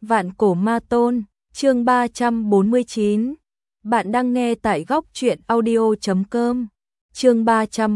Vạn cổ ma tôn, chương 349. Bạn đang nghe tại góc truyện audio.com. Chương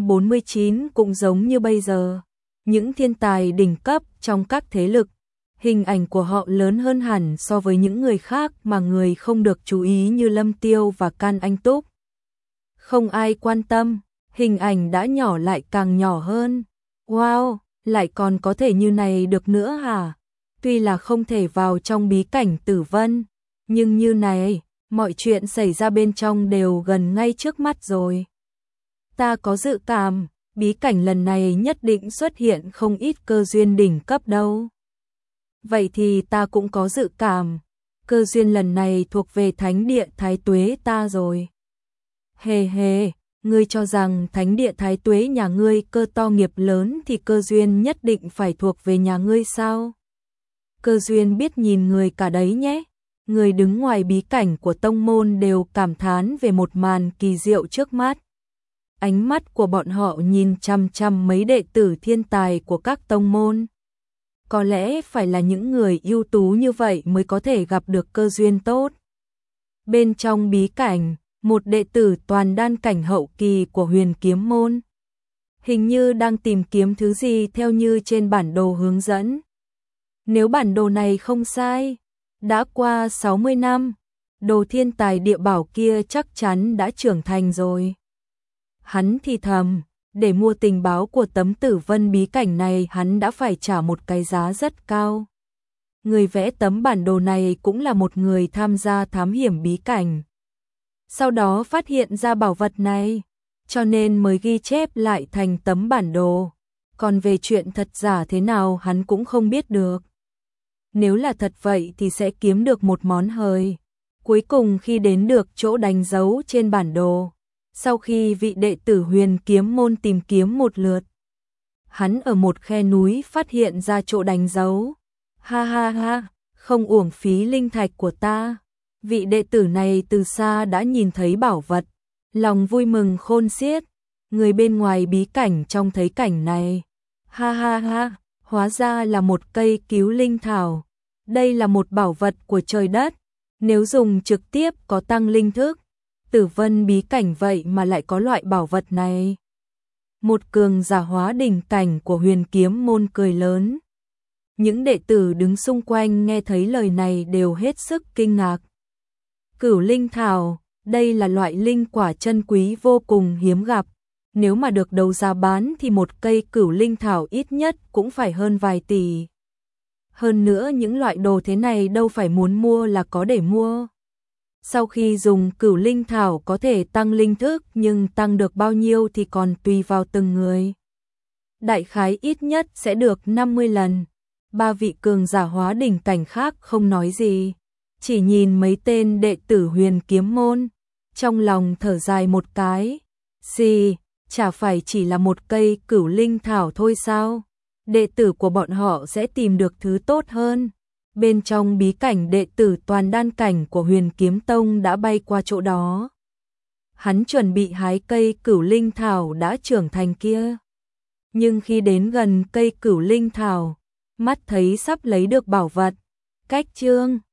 349 cũng giống như bây giờ, những thiên tài đỉnh cấp trong các thế lực, hình ảnh của họ lớn hơn hẳn so với những người khác mà người không được chú ý như Lâm Tiêu và Can Anh Túc. Không ai quan tâm, hình ảnh đã nhỏ lại càng nhỏ hơn. Wow, lại còn có thể như này được nữa hả? Tuy là không thể vào trong bí cảnh Tử Vân, nhưng như này, mọi chuyện xảy ra bên trong đều gần ngay trước mắt rồi. Ta có dự cảm, bí cảnh lần này nhất định xuất hiện không ít cơ duyên đỉnh cấp đâu. Vậy thì ta cũng có dự cảm, cơ duyên lần này thuộc về thánh địa Thái Tuế ta rồi. Hề hề, ngươi cho rằng thánh địa Thái Tuế nhà ngươi cơ to nghiệp lớn thì cơ duyên nhất định phải thuộc về nhà ngươi sao? Cơ duyên biết nhìn người cả đấy nhé. Người đứng ngoài bí cảnh của tông môn đều cảm thán về một màn kỳ diệu trước mắt. Ánh mắt của bọn họ nhìn chằm chằm mấy đệ tử thiên tài của các tông môn. Có lẽ phải là những người ưu tú như vậy mới có thể gặp được cơ duyên tốt. Bên trong bí cảnh, một đệ tử toàn đan cảnh hậu kỳ của Huyền Kiếm môn hình như đang tìm kiếm thứ gì theo như trên bản đồ hướng dẫn. Nếu bản đồ này không sai, đã qua 60 năm, đồ thiên tài địa bảo kia chắc chắn đã trưởng thành rồi. Hắn thì thầm, để mua tình báo của tấm Tử Vân bí cảnh này hắn đã phải trả một cái giá rất cao. Người vẽ tấm bản đồ này cũng là một người tham gia thám hiểm bí cảnh. Sau đó phát hiện ra bảo vật này, cho nên mới ghi chép lại thành tấm bản đồ. Còn về chuyện thật giả thế nào hắn cũng không biết được. Nếu là thật vậy thì sẽ kiếm được một món hời. Cuối cùng khi đến được chỗ đánh dấu trên bản đồ, sau khi vị đệ tử Huyền Kiếm môn tìm kiếm một lượt, hắn ở một khe núi phát hiện ra chỗ đánh dấu. Ha ha ha, không uổng phí linh thạch của ta. Vị đệ tử này từ xa đã nhìn thấy bảo vật, lòng vui mừng khôn xiết. Người bên ngoài bí cảnh trông thấy cảnh này. Ha ha ha, hóa ra là một cây cứu linh thảo. Đây là một bảo vật của trời đất, nếu dùng trực tiếp có tăng linh thức. Tử Vân bí cảnh vậy mà lại có loại bảo vật này. Một cường giả hóa đỉnh cảnh của Huyền Kiếm môn cười lớn. Những đệ tử đứng xung quanh nghe thấy lời này đều hết sức kinh ngạc. Cửu linh thảo, đây là loại linh quả chân quý vô cùng hiếm gặp. Nếu mà được đấu giá bán thì một cây cửu linh thảo ít nhất cũng phải hơn vài tỷ. Hơn nữa những loại đồ thế này đâu phải muốn mua là có để mua. Sau khi dùng cửu linh thảo có thể tăng linh thức, nhưng tăng được bao nhiêu thì còn tùy vào từng người. Đại khái ít nhất sẽ được 50 lần. Ba vị cường giả hóa đỉnh cảnh khác không nói gì, chỉ nhìn mấy tên đệ tử Huyền Kiếm môn, trong lòng thở dài một cái. Gì, chả phải chỉ là một cây cửu linh thảo thôi sao? Đệ tử của bọn họ sẽ tìm được thứ tốt hơn. Bên trong bí cảnh đệ tử toàn đan cảnh của Huyền Kiếm Tông đã bay qua chỗ đó. Hắn chuẩn bị hái cây cửu linh thảo đã trưởng thành kia. Nhưng khi đến gần cây cửu linh thảo, mắt thấy sắp lấy được bảo vật. Cách chương